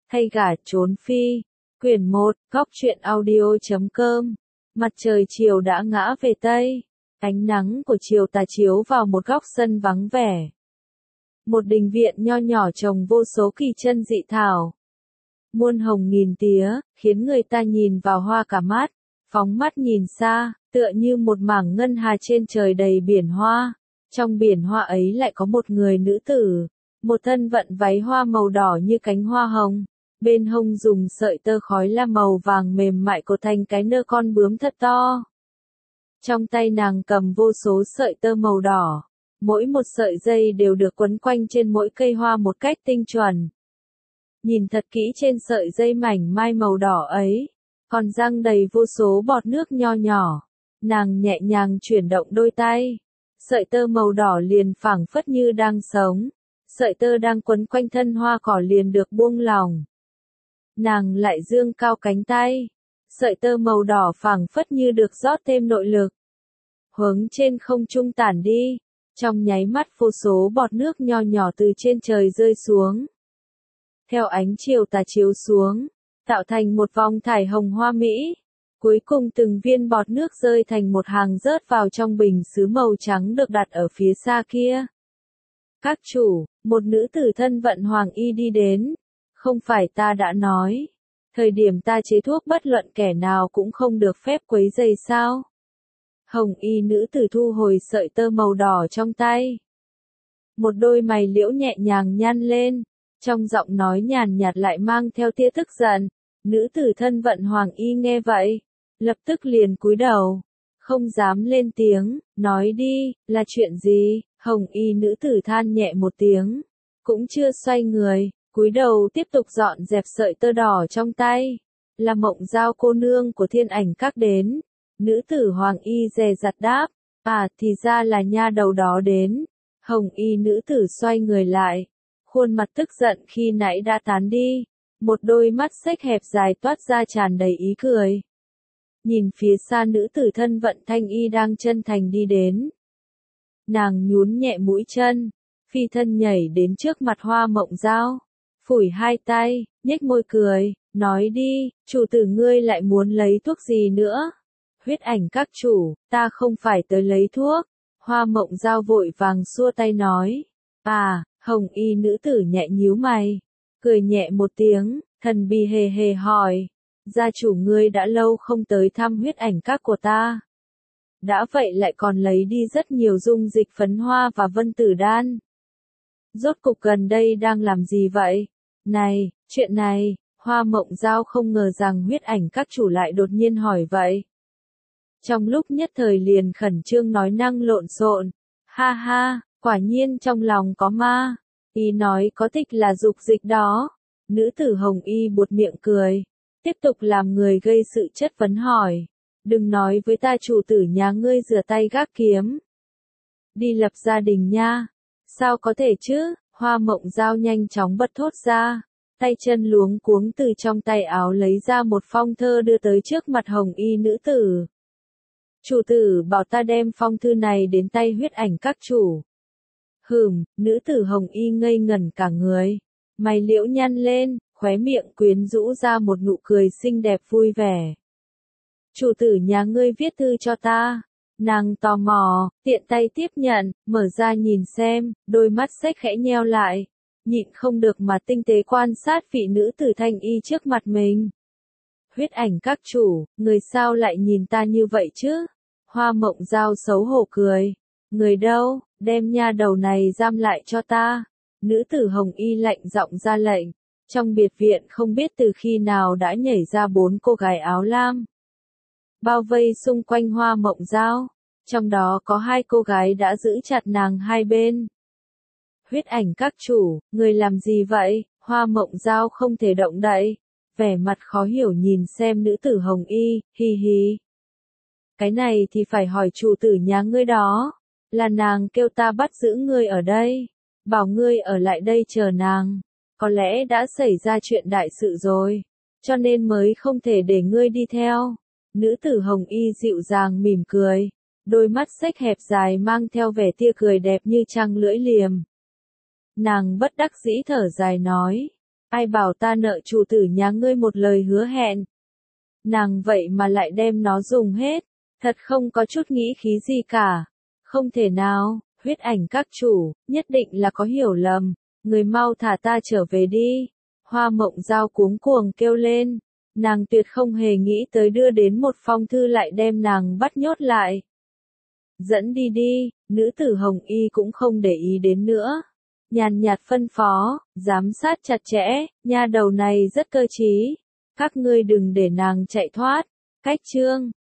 Thay gả trốn phi. Quyển 1, góc truyện audio.com. Mặt trời chiều đã ngã về Tây. Ánh nắng của chiều tà chiếu vào một góc sân vắng vẻ. Một đình viện nho nhỏ trồng vô số kỳ chân dị thảo. Muôn hồng nghìn tía, khiến người ta nhìn vào hoa cả mắt. Phóng mắt nhìn xa, tựa như một mảng ngân hà trên trời đầy biển hoa. Trong biển hoa ấy lại có một người nữ tử. Một thân vận váy hoa màu đỏ như cánh hoa hồng. Bên hông dùng sợi tơ khói lam màu vàng mềm mại cột thành cái nơ con bướm thật to. Trong tay nàng cầm vô số sợi tơ màu đỏ. Mỗi một sợi dây đều được quấn quanh trên mỗi cây hoa một cách tinh chuẩn. Nhìn thật kỹ trên sợi dây mảnh mai màu đỏ ấy, còn răng đầy vô số bọt nước nho nhỏ. Nàng nhẹ nhàng chuyển động đôi tay. Sợi tơ màu đỏ liền phảng phất như đang sống. Sợi tơ đang quấn quanh thân hoa cỏ liền được buông lỏng. Nàng lại dương cao cánh tay. Sợi tơ màu đỏ phảng phất như được rót thêm nội lực. Hướng trên không trung tản đi. Trong nháy mắt vô số bọt nước nho nhỏ từ trên trời rơi xuống. Theo ánh chiều tà chiếu xuống, tạo thành một vòng thải hồng hoa mỹ. Cuối cùng từng viên bọt nước rơi thành một hàng rớt vào trong bình sứ màu trắng được đặt ở phía xa kia. Các chủ, một nữ tử thân vận hoàng y đi đến. Không phải ta đã nói, thời điểm ta chế thuốc bất luận kẻ nào cũng không được phép quấy rầy sao? Hồng y nữ tử thu hồi sợi tơ màu đỏ trong tay. Một đôi mày liễu nhẹ nhàng nhăn lên, trong giọng nói nhàn nhạt lại mang theo tia tức giận. Nữ tử thân vận hoàng y nghe vậy, lập tức liền cúi đầu, không dám lên tiếng, nói đi, là chuyện gì? Hồng y nữ tử than nhẹ một tiếng, cũng chưa xoay người. Cúi đầu tiếp tục dọn dẹp sợi tơ đỏ trong tay. Là Mộng Giao cô nương của Thiên Ảnh Các đến. Nữ tử hoàng y dè dặt đáp. À thì ra là nha đầu đó đến. Hồng y nữ tử xoay người lại. Khuôn mặt tức giận khi nãy đã tán đi. Một đôi mắt xếch hẹp dài toát ra tràn đầy ý cười. Nhìn phía xa nữ tử thân vận thanh y đang chân thành đi đến. Nàng nhún nhẹ mũi chân. Phi thân nhảy đến trước mặt Hoa Mộng Giao. Phủi hai tay, nhếch môi cười, nói đi, chủ tử ngươi lại muốn lấy thuốc gì nữa? Huyết Ảnh Các chủ, ta không phải tới lấy thuốc. Hoa Mộng Giao vội vàng xua tay nói. À, hồng y nữ tử nhẹ nhíu mày, cười nhẹ một tiếng, thần bi hề hề hỏi. Gia chủ ngươi đã lâu không tới thăm Huyết Ảnh Các của ta. Đã vậy lại còn lấy đi rất nhiều dung dịch phấn hoa và vân tử đan. Rốt cục gần đây đang làm gì vậy? Này, chuyện này, Hoa Mộng Giao không ngờ rằng Huyết Ảnh Các chủ lại đột nhiên hỏi vậy. Trong lúc nhất thời liền khẩn trương nói năng lộn xộn. Ha ha, quả nhiên trong lòng có ma. Y nói có thích là dục dịch đó. Nữ tử hồng y buột miệng cười. Tiếp tục làm người gây sự chất vấn hỏi. Đừng nói với ta chủ tử nhà ngươi rửa tay gác kiếm. Đi lập gia đình nha. Sao có thể chứ? Hoa Mộng Giao nhanh chóng bật thốt ra, tay chân luống cuống từ trong tay áo lấy ra một phong thơ đưa tới trước mặt hồng y nữ tử. Chủ tử bảo ta đem phong thư này đến tay Huyết Ảnh Các chủ. Nữ tử hồng y ngây ngẩn cả người, mày liễu nhăn lên, khóe miệng quyến rũ ra một nụ cười xinh đẹp vui vẻ. Chủ tử nhà ngươi viết thư cho ta. Nàng tò mò, tiện tay tiếp nhận, mở ra nhìn xem, đôi mắt xếch khẽ nheo lại, nhịn không được mà tinh tế quan sát vị nữ tử thanh y trước mặt mình. Huyết Ảnh Các chủ, người sao lại nhìn ta như vậy chứ? Hoa Mộng Giao xấu hổ cười. Người đâu, đem nha đầu này giam lại cho ta. Nữ tử hồng y lạnh giọng ra lệnh. Trong biệt viện không biết từ khi nào đã nhảy ra 4 cô gái áo lam. Bao vây xung quanh Hoa Mộng Giao, trong đó có 2 cô gái đã giữ chặt nàng hai bên. Huyết Ảnh Các chủ, người làm gì vậy? Hoa Mộng Giao không thể động đậy, vẻ mặt khó hiểu nhìn xem nữ tử hồng y, hi hi. Cái này thì phải hỏi chủ tử nhà ngươi đó, là nàng kêu ta bắt giữ ngươi ở đây, bảo ngươi ở lại đây chờ nàng, có lẽ đã xảy ra chuyện đại sự rồi, cho nên mới không thể để ngươi đi theo. Nữ tử hồng y dịu dàng mỉm cười, đôi mắt xếch hẹp dài mang theo vẻ tia cười đẹp như trăng lưỡi liềm. Nàng bất đắc dĩ thở dài nói, Ai bảo ta nợ chủ tử nhà ngươi một lời hứa hẹn. Nàng vậy mà lại đem nó dùng hết, thật không có chút nghĩ khí gì cả. Không thể nào, huyết ảnh các chủ, nhất định là có hiểu lầm, người mau thả ta trở về đi. Hoa Mộng Giao cuống cuồng kêu lên, nàng tuyệt không hề nghĩ tới đưa đến một phong thư lại đem nàng bắt nhốt lại. Dẫn đi đi, nữ tử Hồng Y cũng không để ý đến nữa. Nhàn nhạt phân phó, giám sát chặt chẽ, nha đầu này rất cơ trí. Các ngươi đừng để nàng chạy thoát. Cách chương